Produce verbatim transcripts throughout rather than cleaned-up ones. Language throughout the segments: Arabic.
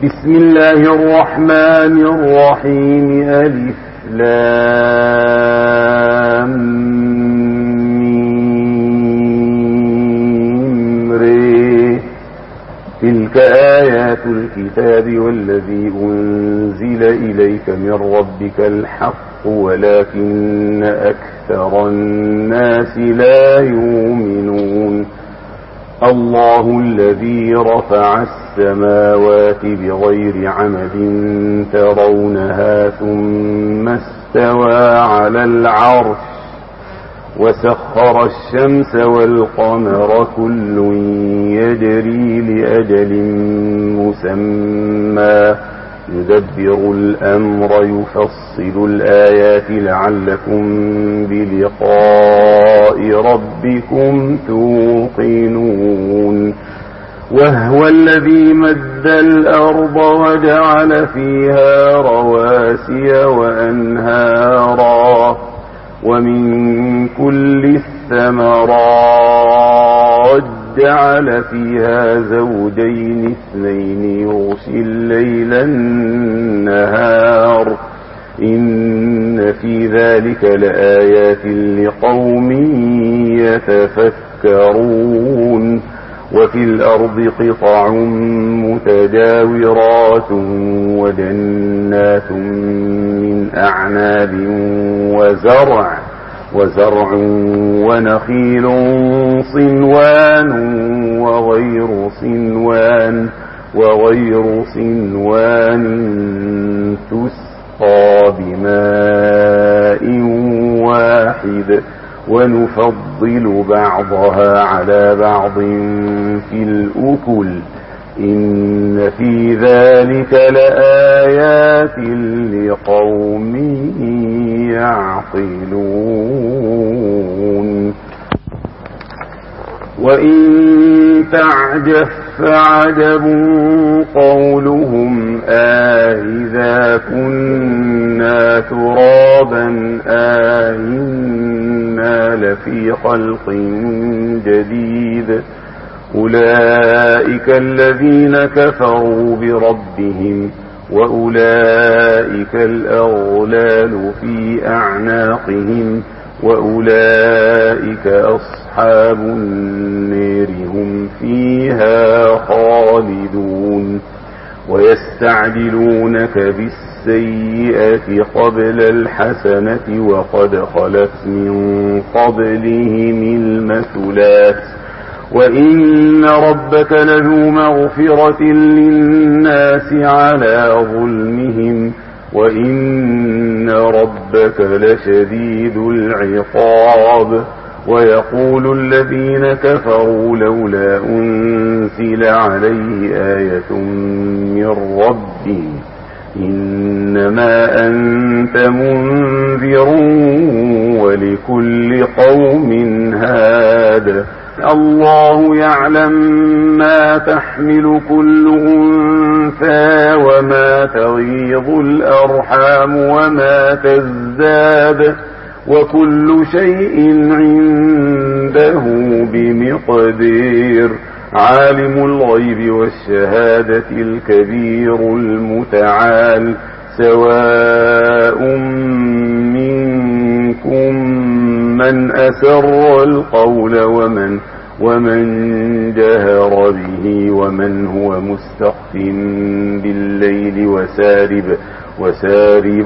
بسم الله الرحمن الرحيم. ألف لام ميم ر. تلك آيات الكتاب والذي أنزل إليك من ربك الحق ولكن أكثر الناس لا يؤمنون. الله الذي رفع السماوات بغير عمد ترونها ثم استوى على العرش وسخر الشمس والقمر كل يجري لأجل مسمى يدبر الأمر يفصل الآيات لعلكم بلقاء ربكم توقنون. وهو الذي مد الأرض وجعل فيها رواسي وأنهارا ومن كل الثمرات جعل فيها زوجين اثنين يغشي الليل النهار إن في ذلك لآيات لقوم يتفكرون. وفي الأرض قطع متجاورات وجنات من أعناب وزرع وزرع ونخيل صنوان وغير صنوان وغير صنوان تسقى بماء واحد ونفضل بعضها على بعض في الأكل إن في ذلك لآيات لقوم يعقلون. وإن تعجب فعجب قولهم أإذا كنا ترابا أإنا لفي خلق جديد أولئك الذين كفروا بربهم وأولئك الأغلال في أعناقهم وأولئك أصحاب النار هم فيها خالدون. ويستعجلونك بالسيئة قبل الحسنة وقد خلت من قبلهم المثلات وإن ربك لذو مغفرة للناس على ظلمهم وإن ربك لشديد العقاب. ويقول الذين كفروا لولا أنزل عليه آية من ربه إنما أنت منذر ولكل قوم هاد. الله يعلم ما تحمل كل أنثى وما تغيض الأرحام وما تزداد وكل شيء عنده بمقدير. عالم الغيب والشهادة الكبير المتعال. سواء منكم من أسر القول ومن ومن جهر به ومن هو مستخف بالليل وسارب وسارب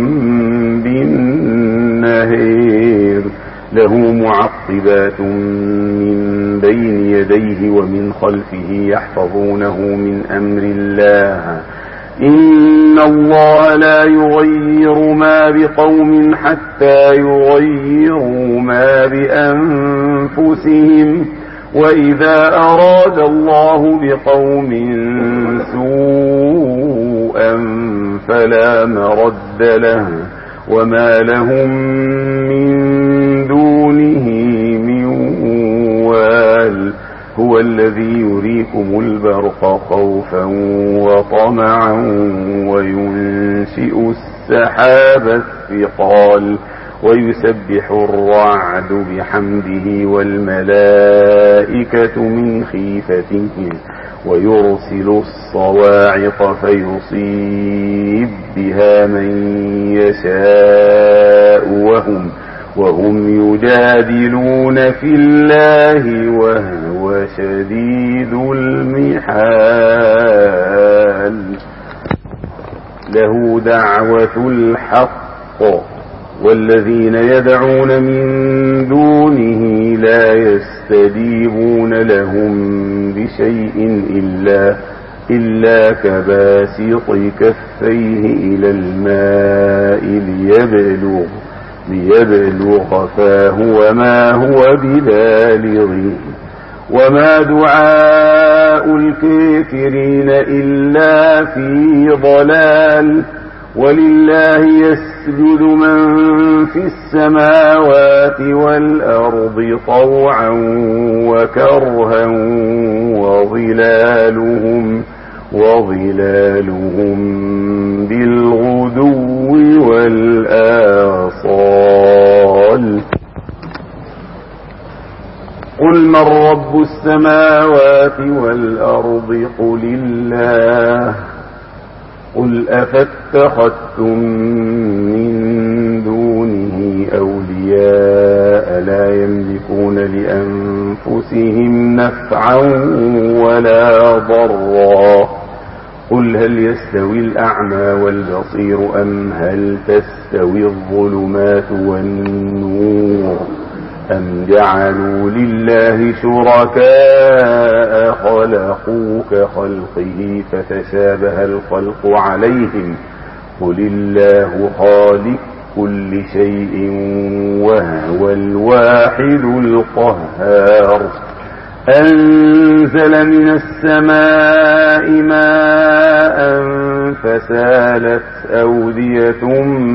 بالنهار. له معقبات من بين يديه ومن خلفه يحفظونه من أمر الله. إن الله لا يغير ما بقوم حتى يغيروا ما بأنفسهم وإذا أراد الله بقوم سوءا فلا مرد له وما لهم من دونه من وال. هو الذي يريكم البرق خوفا وطمعا وينشئ السحاب الثقال ويسبح الرعد بحمده والملائكة من خيفته ويرسل الصواعق فيصيب بها من يشاء وهم, وهم يجادلون في الله وهو شديد المحال. له دعوة الحق والذين يدعون من دونه لا يستجيبون لهم بشيء إلا, إلا كباسط كفيه إلى الماء ليبلغ, ليبلغ فاه وما هو ببالغه وما دعاء الكافرين إلا في ضلال. ولله يسجد من في السماوات والأرض طوعا وكرها وظلالهم, وظلالهم بالغدو والآصال. قل من رب السماوات والأرض قل الله. قل أفاتخذتم من دونه أولياء لا يملكون لأنفسهم نفعا ولا ضرا. قل هل يستوي الأعمى والبصير أم هل تستوي الظلمات والنور أم جعلوا لله شركاء خلقوا كخلقه فتشابه الخلق عليهم. قل الله خالق كل شيء وهو الواحد القهار. أنزل من السماء ماء فسالت أودية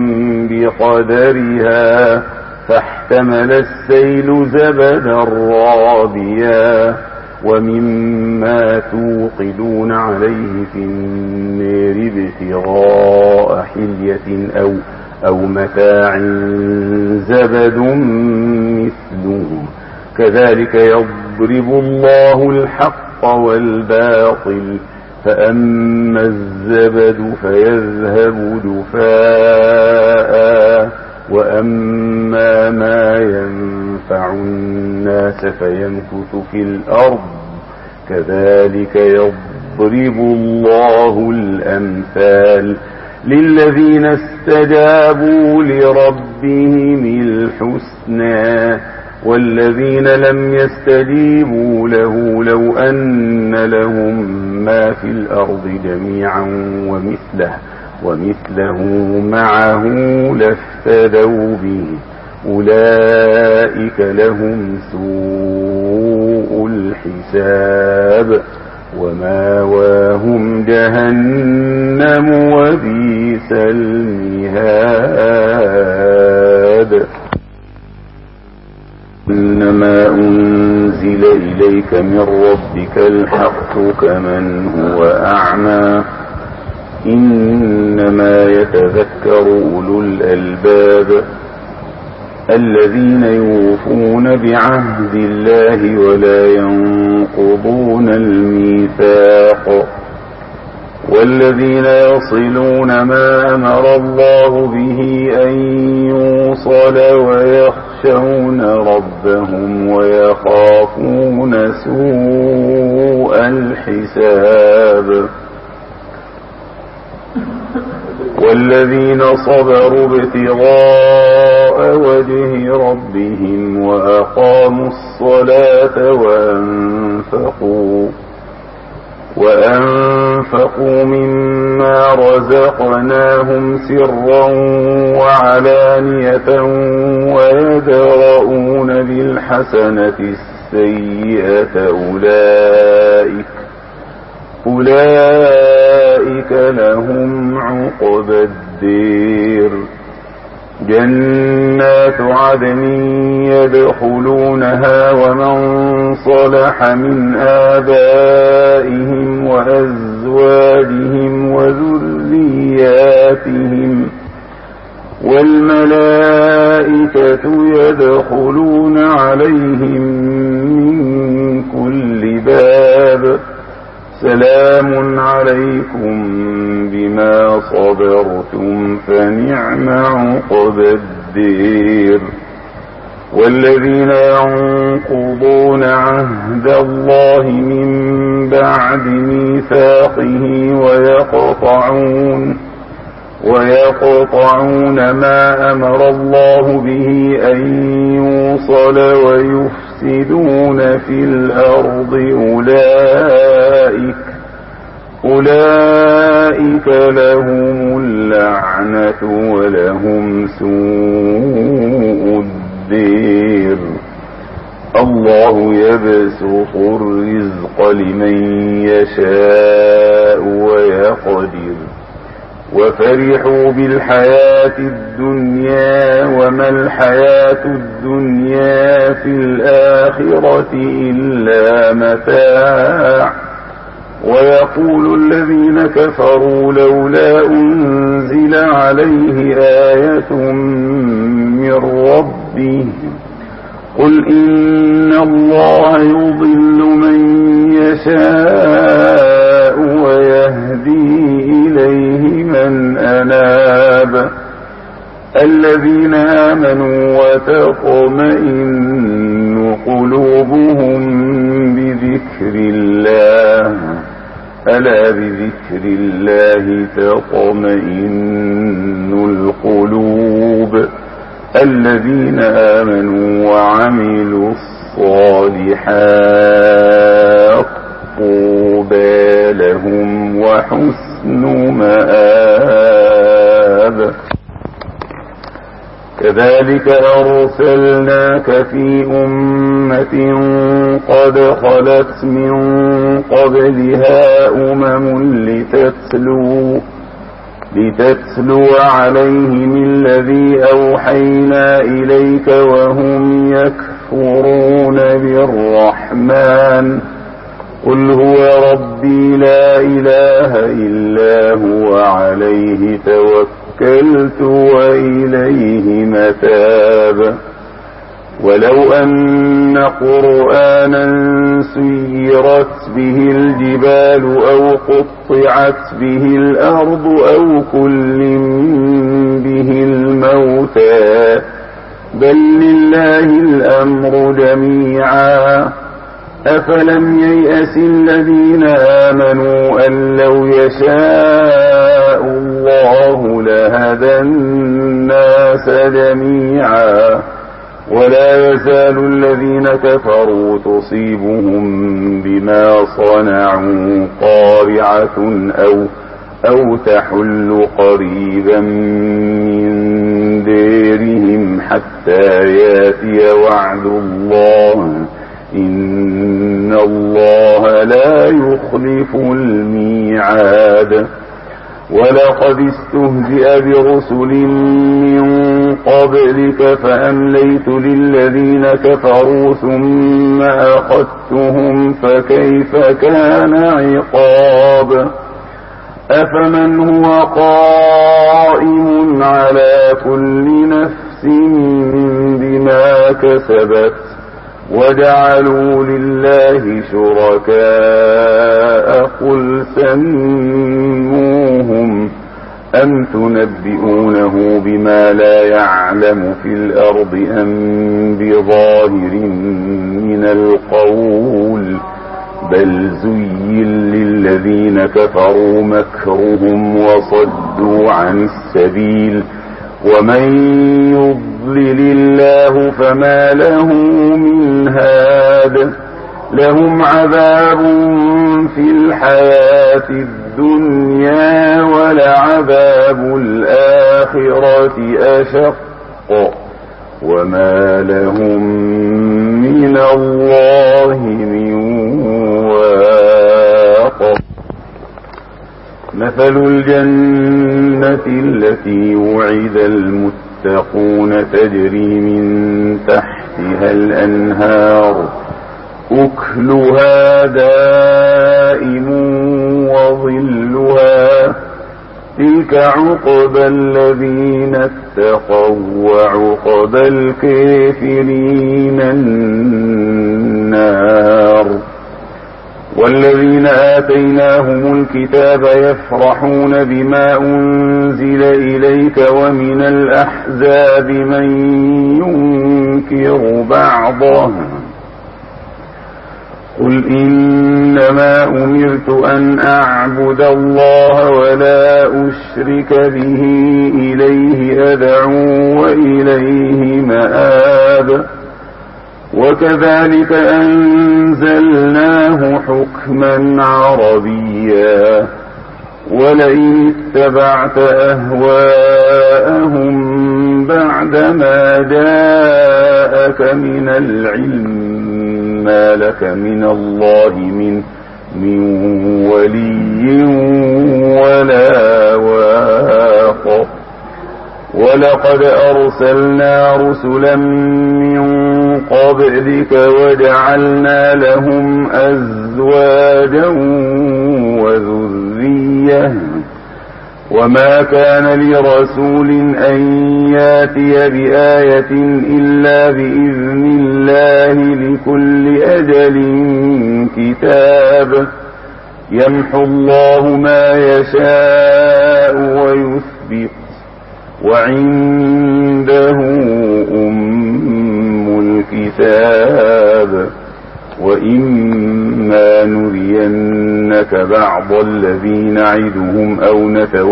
بقدرها فاحتمل السيل زبدا رابيا ومما توقدون عليه في النار ابتغاء حلية أو, أو متاع زبد مثله كذلك يضرب الله الحق والباطل فأما الزبد فيذهب دفاء وأما ما ينفع الناس فيمكث في الأرض كذلك يضرب الله الأمثال للذين استجابوا لربهم الحسنى والذين لم يستجيبوا له لو أن لهم ما في الأرض جميعا ومثله ومثله معه لافتدوا به أولئك لهم سوء الحساب وماواهم جهنم وبئس المهاد. إنما أنزل إليك من ربك الحق كمن هو أعمى إنما يتذكر أولو الألباب الذين يوفون بعهد الله ولا ينقضون الميثاق والذين يصلون ما أمر الله به أن يوصل ويخشون ربهم ويخافون سوء الحساب والذين صبروا ابتغاء وجه ربهم وأقاموا الصلاة وأنفقوا وأنفقوا مما رزقناهم سرا وعلانية ويدرؤون بالحسنة السيئة أولئك أولئك لهم عقبى الدير جنات عدن يدخلونها ومن صلح من آبائهم وأزواجهم وذرياتهم والملائكة يدخلون عليهم من كل باب سلام عليكم بما صبرتم فنعم عقبى الدير. والذين ينقضون عهد الله من بعد ميثاقه ويقطعون ويقطعون ما أمر الله به أن يوصل ويفسدون في الأرض أولئك أولئك لهم اللعنة ولهم سوء الدير. الله يبسط الرزق لمن يشاء ويقدر وفرحوا بالحياة الدنيا وما الحياة الدنيا في الآخرة إلا متاع. ويقول الذين كفروا لولا أنزل عليه آية من ربه قل إن الله يضل من يشاء ويهدي إليه من أناب. الذين آمنوا وتطمئن قلوبهم بذكر الله ألا بذكر الله تطمئن القلوب. الذين آمنوا وعملوا الصالحات طوبى لهم وحسن مآب. كذلك أرسلناك في أمة قد خلت من قبلها أمم لتتلو لتتلو عليهم الذي أوحينا إليك وهم يكفرون بالرحمن قل هو ربي لا إله إلا هو عليه توكلت وإليه متاب. ولو أن قرآنا سيرت به الجبال أو قطعت به الأرض أو كلم به الموتى بل لله الأمر جميعا. أفلم ييأس الذين آمنوا أن لو يشاء الله لهدى الناس جميعا. ولا يزال الذين كفروا تصيبهم بما صنعوا قارعة أو, أو تحل قريبا من ديرهم حتى ياتي وعد الله إن الله لا يخلف الميعاد. ولقد استهزئ برسل من قبلك فأمليت للذين كفروا ثم أخذتهم فكيف كان عقاب. أفمن هو قائم على كل نفس بما كسبت وجعلوا لله شركاء قل سموهم أم تنبئونه بما لا يعلم في الأرض أم بظاهر من القول بل زين للذين كفروا مكرهم وصدوا عن السبيل ومن يضلل الله فما له من هاد. لهم عذاب في الحياة الدنيا ولعذاب الآخرة أشق وما لهم من الله من واق. مثل الجنة التي وعد المتقون تجري من تحتها الأنهار أكلها دائم وظلها تلك عقبى الذين اتقوا وعقبى الكافرين النار. والذين آتيناهم الكتاب يفرحون بما أنزل إليك ومن الأحزاب من ينكر بعضه قل إنما أمرت أن أعبد الله ولا أشرك به إليه أدعو وإليه مآب وكذلك أنزلناه حكما عربيا ولئن اتبعت أهواءهم بعدما جاءك من العلم ما لك من الله من من ولي ولا واق ولقد أرسلنا رسلا من قبلك وجعلنا لهم أزواجا وذرية وما كان لرسول أن ياتي بآية إلا بإذن الله لكل أجل كتاب يمحو الله ما يشاء ويثبت وعنده أم الكتاب وإما نرينك بعض الذي نعدهم أو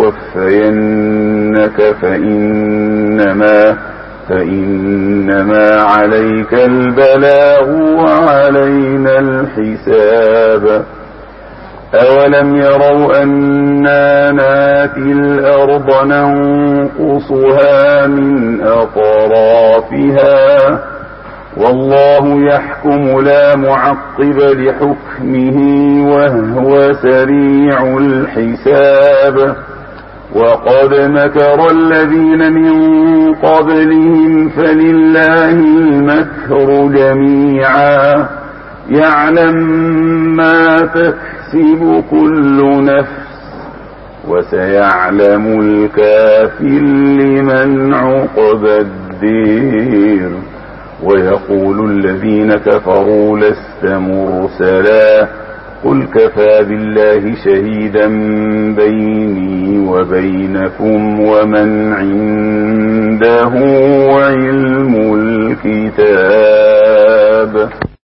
نتوفينك فإنما فإنما عليك البلاغ وعلينا الحساب أولم يروا أنا ناتي الأرض ننقصها من أطرافها والله يحكم لا معقب لحكمه وهو سريع الحساب وقد مكر الذين من قبلهم فلله المكر جميعا يعلم ما تكسب كل نفس وسيعلم الكافر لمن عقبى الدير ويقول الذين كفروا لست مرسلا قل كفى بالله شهيدا بيني وبينكم ومن عنده علم الكتاب.